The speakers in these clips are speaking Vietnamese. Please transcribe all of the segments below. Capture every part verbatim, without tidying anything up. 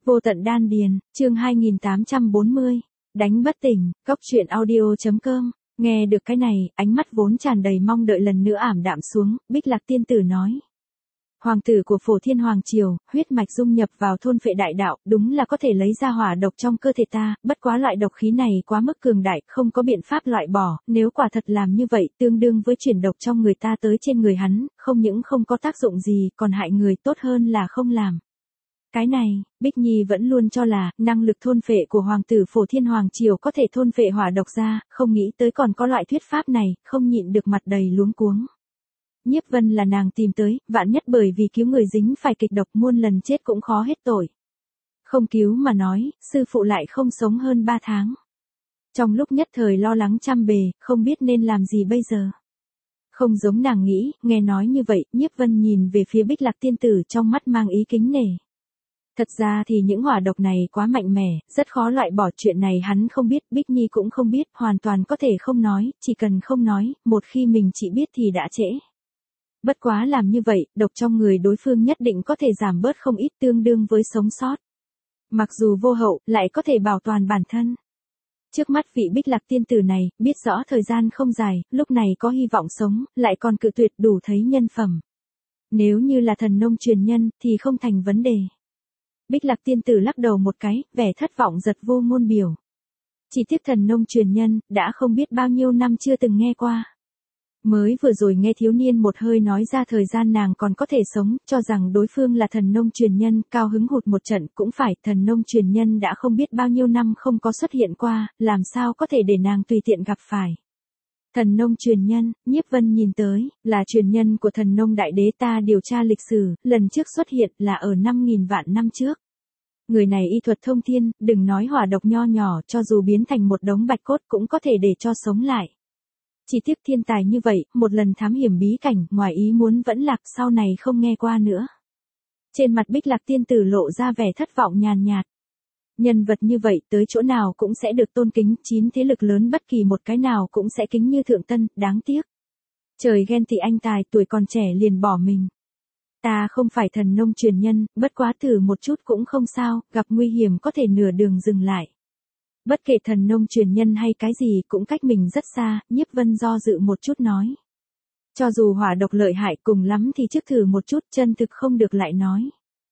Vô tận đan điền, chương hai nghìn tám trăm bốn mươi, đánh bất tỉnh, cốc truyện audio.com, nghe được cái này, ánh mắt vốn tràn đầy mong đợi lần nữa ảm đạm xuống, Bích Lạc tiên tử nói. Hoàng tử của Phổ Thiên Hoàng Triều, huyết mạch dung nhập vào thôn phệ đại đạo, đúng là có thể lấy ra hỏa độc trong cơ thể ta, bất quá loại độc khí này quá mức cường đại, không có biện pháp loại bỏ, nếu quả thật làm như vậy, tương đương với chuyển độc trong người ta tới trên người hắn, không những không có tác dụng gì, còn hại người, tốt hơn là không làm. Cái này, Bích Nhi vẫn luôn cho là, năng lực thôn phệ của Hoàng tử Phổ Thiên Hoàng Triều có thể thôn phệ hỏa độc ra, không nghĩ tới còn có loại thuyết pháp này, không nhịn được mặt đầy luống cuống. Nhiếp Vân là nàng tìm tới, vạn nhất bởi vì cứu người dính phải kịch độc muôn lần chết cũng khó hết tội. Không cứu mà nói, sư phụ lại không sống hơn ba tháng. Trong lúc nhất thời lo lắng trăm bề, không biết nên làm gì bây giờ. Không giống nàng nghĩ, nghe nói như vậy, Nhiếp Vân nhìn về phía Bích Lạc tiên tử trong mắt mang ý kính nể. Thật ra thì những hỏa độc này quá mạnh mẽ, rất khó loại bỏ, chuyện này hắn không biết, Bích Nhi cũng không biết, hoàn toàn có thể không nói, chỉ cần không nói, một khi mình chỉ biết thì đã trễ. Bất quá làm như vậy, độc trong người đối phương nhất định có thể giảm bớt không ít, tương đương với sống sót. Mặc dù vô hậu, lại có thể bảo toàn bản thân. Trước mắt vị Bích Lạc tiên tử này, biết rõ thời gian không dài, lúc này có hy vọng sống, lại còn cự tuyệt đủ thấy nhân phẩm. Nếu như là thần nông truyền nhân, thì không thành vấn đề. Bích Lạc tiên tử lắc đầu một cái, vẻ thất vọng giật vô ngôn biểu. Chỉ tiếc thần nông truyền nhân, đã không biết bao nhiêu năm chưa từng nghe qua. Mới vừa rồi nghe thiếu niên một hơi nói ra thời gian nàng còn có thể sống, cho rằng đối phương là thần nông truyền nhân, cao hứng hụt một trận, cũng phải, thần nông truyền nhân đã không biết bao nhiêu năm không có xuất hiện qua, làm sao có thể để nàng tùy tiện gặp phải. Thần nông truyền nhân, Nhiếp Vân nhìn tới, là truyền nhân của thần nông đại đế, ta điều tra lịch sử, lần trước xuất hiện là ở năm nghìn vạn năm trước. Người này y thuật thông thiên, đừng nói hỏa độc nho nhỏ, cho dù biến thành một đống bạch cốt cũng có thể để cho sống lại. Chỉ tiếc thiên tài như vậy, một lần thám hiểm bí cảnh, ngoài ý muốn vẫn lạc, sau này không nghe qua nữa. Trên mặt Bích Lạc tiên tử lộ ra vẻ thất vọng nhàn nhạt. Nhân vật như vậy, tới chỗ nào cũng sẽ được tôn kính, chín thế lực lớn bất kỳ một cái nào cũng sẽ kính như thượng tân, đáng tiếc. Trời ghen tị anh tài, tuổi còn trẻ liền bỏ mình. Ta không phải thần nông truyền nhân, bất quá thử một chút cũng không sao, gặp nguy hiểm có thể nửa đường dừng lại. Bất kể thần nông truyền nhân hay cái gì cũng cách mình rất xa, Nhiếp Vân do dự một chút nói. Cho dù hỏa độc lợi hại cùng lắm thì trước thử một chút, chân thực không được lại nói.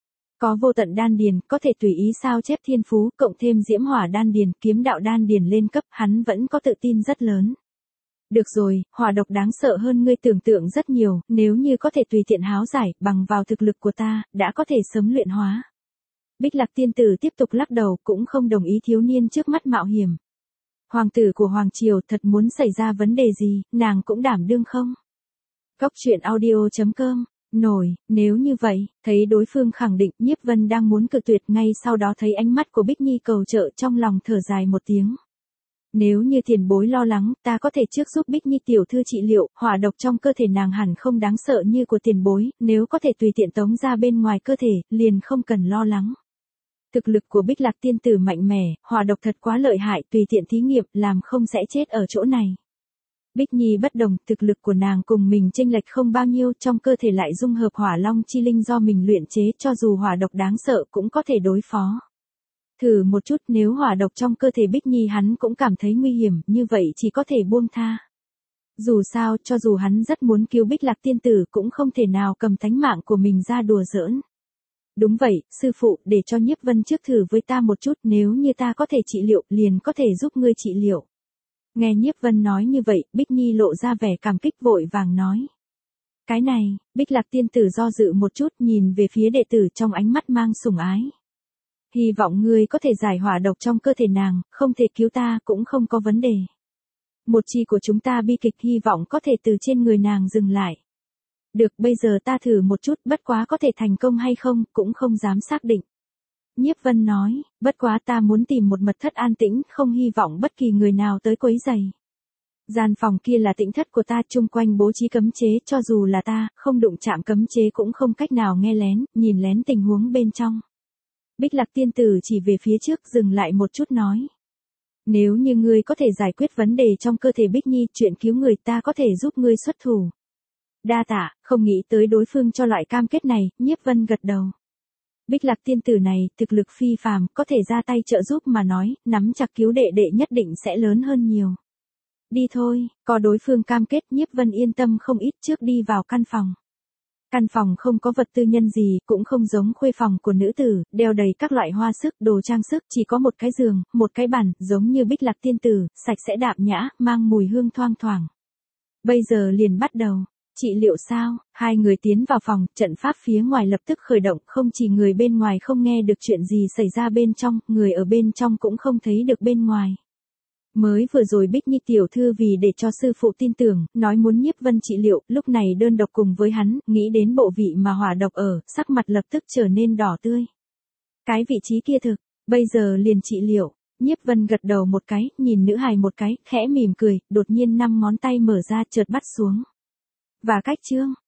Có vô tận đan điền, có thể tùy ý sao chép thiên phú, cộng thêm diễm hỏa đan điền, kiếm đạo đan điền lên cấp, hắn vẫn có tự tin rất lớn. Được rồi, hỏa độc đáng sợ hơn ngươi tưởng tượng rất nhiều, nếu như có thể tùy tiện háo giải, bằng vào thực lực của ta, đã có thể sớm luyện hóa. Bích Lạc tiên tử tiếp tục lắc đầu, cũng không đồng ý thiếu niên trước mắt mạo hiểm. Hoàng tử của Hoàng Triều thật muốn xảy ra vấn đề gì, nàng cũng đảm đương không? Cốc truyện audio.com, nổi, nếu như vậy, thấy đối phương khẳng định, Nhiếp Vân đang muốn cự tuyệt, ngay sau đó thấy ánh mắt của Bích Nhi cầu trợ, trong lòng thở dài một tiếng. Nếu như tiền bối lo lắng, ta có thể trước giúp Bích Nhi tiểu thư trị liệu, hỏa độc trong cơ thể nàng hẳn không đáng sợ như của tiền bối, nếu có thể tùy tiện tống ra bên ngoài cơ thể, liền không cần lo lắng. Thực lực của Bích Lạc tiên tử mạnh mẽ, hỏa độc thật quá lợi hại, tùy tiện thí nghiệm, làm không sẽ chết ở chỗ này. Bích Nhi bất đồng, thực lực của nàng cùng mình chênh lệch không bao nhiêu, trong cơ thể lại dung hợp hỏa long chi linh do mình luyện chế, cho dù hỏa độc đáng sợ cũng có thể đối phó. Thử một chút, nếu hỏa độc trong cơ thể Bích Nhi hắn cũng cảm thấy nguy hiểm, như vậy chỉ có thể buông tha. Dù sao, cho dù hắn rất muốn cứu Bích Lạc tiên tử cũng không thể nào cầm tánh mạng của mình ra đùa giỡn. Đúng vậy, sư phụ, để cho Nhiếp Vân trước thử với ta một chút, nếu như ta có thể trị liệu, liền có thể giúp ngươi trị liệu. Nghe Nhiếp Vân nói như vậy, Bích Nhi lộ ra vẻ cảm kích vội vàng nói. Cái này, Bích Lạc tiên tử do dự một chút, nhìn về phía đệ tử trong ánh mắt mang sủng ái. Hy vọng ngươi có thể giải hỏa độc trong cơ thể nàng, không thể cứu ta, cũng không có vấn đề. Một chi của chúng ta bi kịch, hy vọng có thể từ trên người nàng dừng lại. Được, bây giờ ta thử một chút, bất quá có thể thành công hay không, cũng không dám xác định. Nhiếp Vân nói, bất quá ta muốn tìm một mật thất an tĩnh, không hy vọng bất kỳ người nào tới quấy rầy. Gian phòng kia là tĩnh thất của ta, chung quanh bố trí cấm chế, cho dù là ta, không đụng chạm cấm chế cũng không cách nào nghe lén, nhìn lén tình huống bên trong. Bích Lạc tiên tử chỉ về phía trước, dừng lại một chút nói. Nếu như ngươi có thể giải quyết vấn đề trong cơ thể Bích Nhi, chuyện cứu người ta có thể giúp ngươi xuất thủ. Đa tạ, không nghĩ tới đối phương cho loại cam kết này, Nhiếp Vân gật đầu. Bích Lạc tiên tử này, thực lực phi phàm, có thể ra tay trợ giúp mà nói, nắm chặt cứu đệ đệ nhất định sẽ lớn hơn nhiều. Đi thôi, có đối phương cam kết, Nhiếp Vân yên tâm không ít, trước đi vào căn phòng. Căn phòng không có vật tư nhân gì, cũng không giống khuê phòng của nữ tử, đeo đầy các loại hoa sức, đồ trang sức, chỉ có một cái giường, một cái bàn, giống như Bích Lạc tiên tử, sạch sẽ đạm nhã, mang mùi hương thoang thoảng. Bây giờ liền bắt đầu. Trị liệu sao? Hai người tiến vào phòng, trận pháp phía ngoài lập tức khởi động, không chỉ người bên ngoài không nghe được chuyện gì xảy ra bên trong, người ở bên trong cũng không thấy được bên ngoài. Mới vừa rồi Bích Nhi tiểu thư vì để cho sư phụ tin tưởng, nói muốn Nhiếp Vân trị liệu, lúc này đơn độc cùng với hắn, nghĩ đến bộ vị mà hỏa độc ở, sắc mặt lập tức trở nên đỏ tươi. Cái vị trí kia thực, bây giờ liền trị liệu. Nhiếp Vân gật đầu một cái, nhìn nữ hài một cái, khẽ mỉm cười, đột nhiên năm ngón tay mở ra chợt bắt xuống. Và cách chương